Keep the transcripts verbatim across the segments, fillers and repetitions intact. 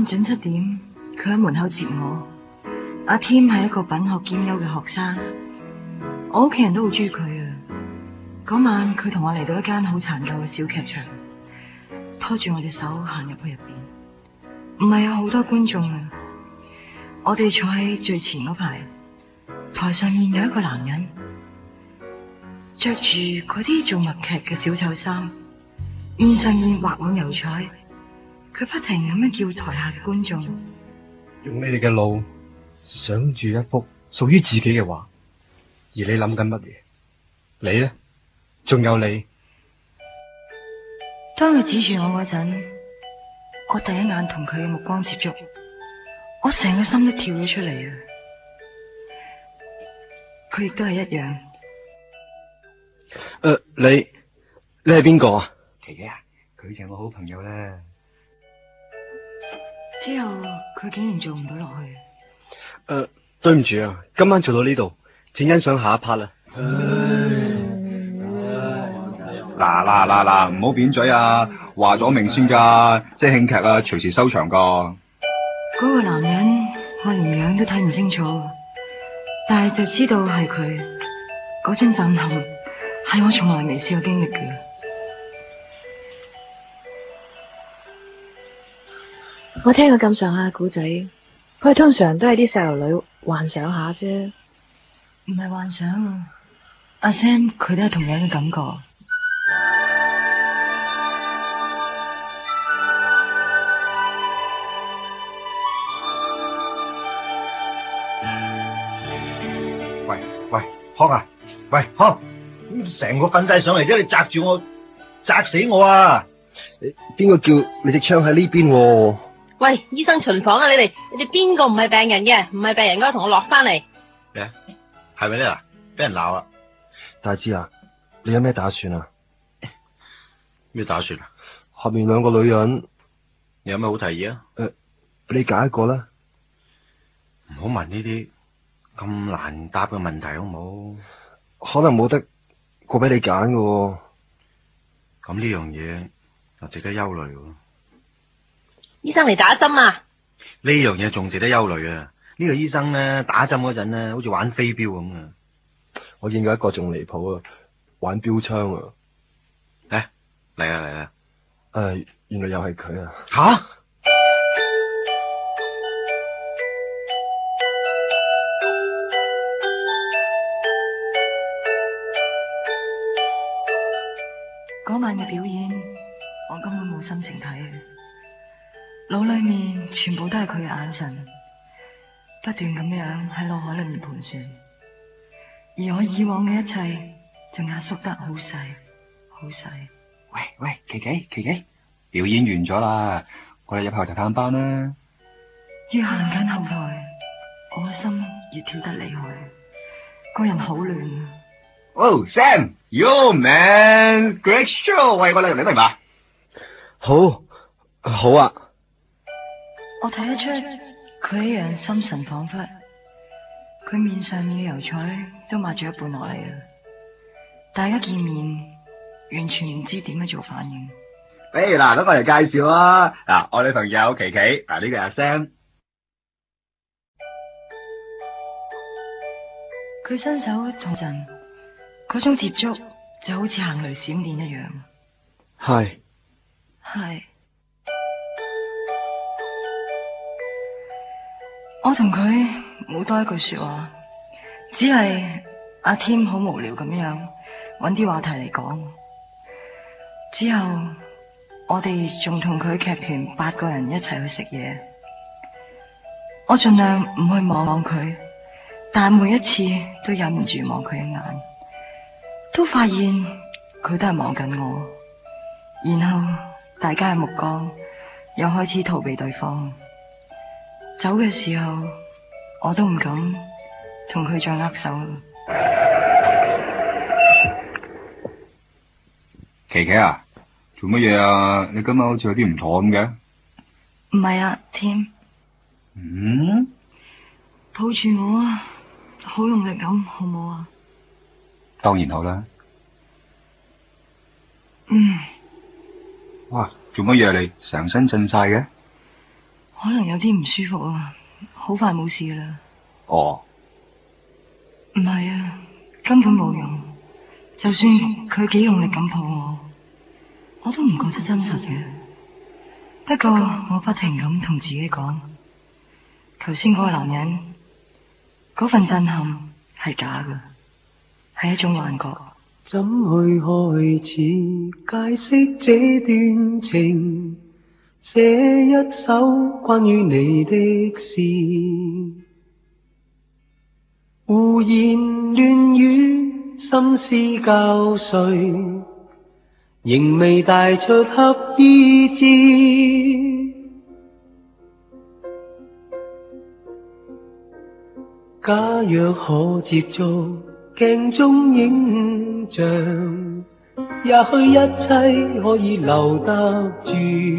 晚準七點，佢喺門口接我。阿添係一個品學兼優嘅學生，我屋企人都好中意佢啊。嗰晚佢同我嚟到一間好殘舊嘅小劇場，拖住我隻手行入去入邊，唔係有好多觀眾啊。我哋坐喺最前嗰排，台上面有一個男人，着住嗰啲做默劇嘅小丑衫，面上面畫滿油彩。佢不停咁樣叫台下嘅觀眾， 用你哋嘅腦想住一幅屬於自己嘅畫，而你諗緊乜嘢？你呢？仲有你。 當佢指住我嗰陣，我第一眼同佢嘅目光接觸，我成個心都跳咗出嚟啊！佢亦都係一樣。誒、 呃，你你係邊個啊？ 琪琪啊，佢就係我好朋友啦。 之後佢竟然做唔到落去。 誒、呃，對唔住啊，今晚做到呢度，請欣賞下一 part 啦。 嗱嗱嗱嗱，唔好扁嘴啊！話咗明先噶，即係興劇啊，隨時收場噶。 嗰個男人我連樣都睇唔清楚，但係就知道係佢。嗰種震撼係我從來未試過經歷嘅。 我聽過咁上下嘅古仔，佢通常都係啲細路女幻想下啫。 唔係幻想啊，阿 Sam 佢都係同樣嘅感覺。 喂喂，康啊！喂康，成個瞓晒上嚟啫，你砸住我，砸死我啊！ 邊個叫你隻槍喺呢邊？ 喂，醫生巡房啊！你哋你哋邊個唔係病人嘅？唔係病人，應該同我落翻嚟。 咩？係咪咧？嗱，俾人鬧啦！ 大志啊，你有咩打算啊？ 咩打算啊？ 後面兩個女人， 你有咩好提議啊？ 誒、呃，你揀一個啦。 唔好問呢啲咁難答嘅問題，好唔好？ 可能冇得個俾你揀嘅。 咁呢樣嘢就值得憂慮。 醫生嚟打針啊！ 呢樣嘢仲值得憂慮啊！呢個醫生咧打針嗰陣咧，好似玩飛鏢咁啊！ 我見過一個仲離譜啊，玩標槍啊！ 誒，嚟啊嚟啊！ 誒，原來又係佢啊！ 吓！ 嗰晚嘅表演，我根本冇心情睇，腦裏面全部都係佢嘅眼神，不斷咁樣喺腦海裏面盤旋，而我以往嘅一切就壓縮得好細，好細。 喂喂，琪琪琪琪，表演完咗啦，我哋入後台探班啦。 越行近後台，我嘅心越跳得厲害，個人好亂啊！ 哦 Sam，Yo man，Great show！ 喂，我哋嚟明白？ 好，好啊。 我睇得出佢一樣心神恍惚，佢面上面嘅油彩都抹咗一半落嚟啊！大家見面完全唔知點樣做反應。 誒，嗱，等我嚟介紹啊！嗱，我女朋友琪琪，嗱呢個係阿 Sam。 佢伸手同陣，嗰種接觸就好似行雷閃電一樣。 係係。我同佢冇多一句說話，只係阿添好無聊咁樣揾啲話題嚟講。之後我哋仲同佢劇團八個人一齊去食嘢。我盡量唔去望望佢，但每一次都忍唔住望佢一眼，都發現佢都係望緊我。然後大家嘅目光又開始逃避對方。走嘅時候，我都唔敢同佢再握手。 琪琪啊，做乜嘢啊？你今日好似有啲唔妥咁嘅。 唔係啊，添。 嗯？ 抱住我啊，好用力咁，好唔好啊？ 當然好啦。 嗯。 哇，做乜嘢你成身震晒嘅？ 可能有啲唔舒服啊，好快冇事啦。 哦， 唔係啊，根本冇用。就算佢幾用力咁抱我，我都唔覺得真實嘅。不過我不停咁同自己講，頭先嗰個男人嗰份震撼係假嘅，係一種幻覺。 怎去開始解釋這段情？寫一首關於你的詩，胡言亂語，心思交瘁，仍未帶出合意志。假若可接觸鏡中影像，也許一切可以留得住。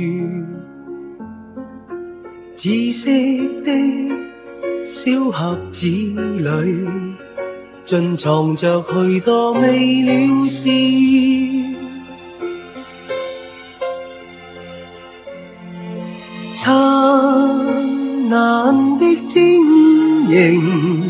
紫色的小盒子裏，盡藏着許多未了事。燦爛的晶瑩，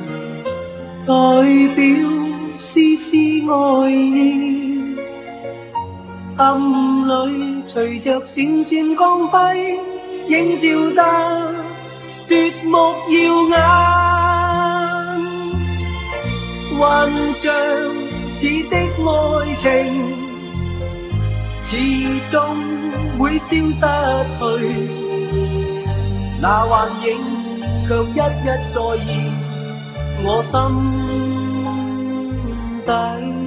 代表絲絲愛意，暗裏隨着閃閃光輝，映照得奪目耀眼。幻象似的愛情，始終會消失去，那幻影卻一一再現我心底。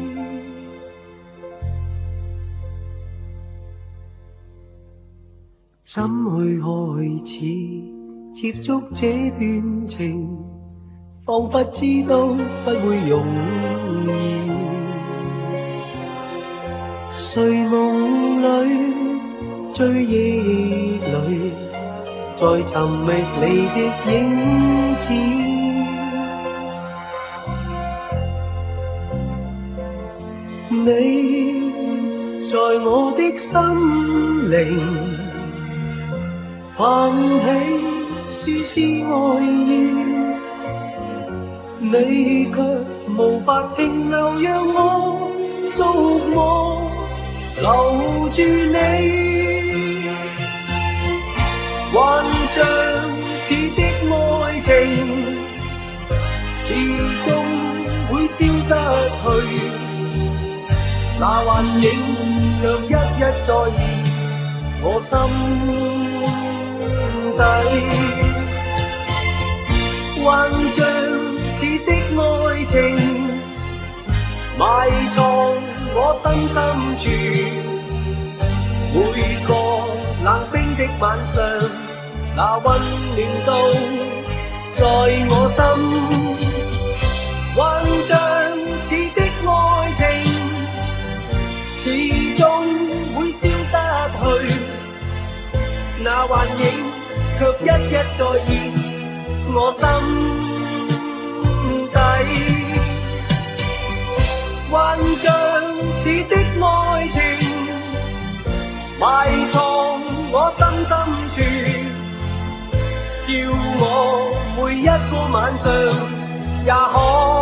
怎去開始接觸這段情？彷彿知道不會容易。睡夢裏，追憶裏，在尋覓你的影子。你在我的心靈泛起絲絲愛意，你卻無法停留，讓我觸摸留住你。幻象似的愛情，始終會消失去，那幻影卻一一再現我心底。幻象似的愛情，埋藏我心深處，每個冷冰的晚上，那溫暖都在我心。幻象似的愛情，始終會消失去，那幻影卻一一再現我心底。幻象似的愛情，埋藏我心深處，叫我每一個晚上也可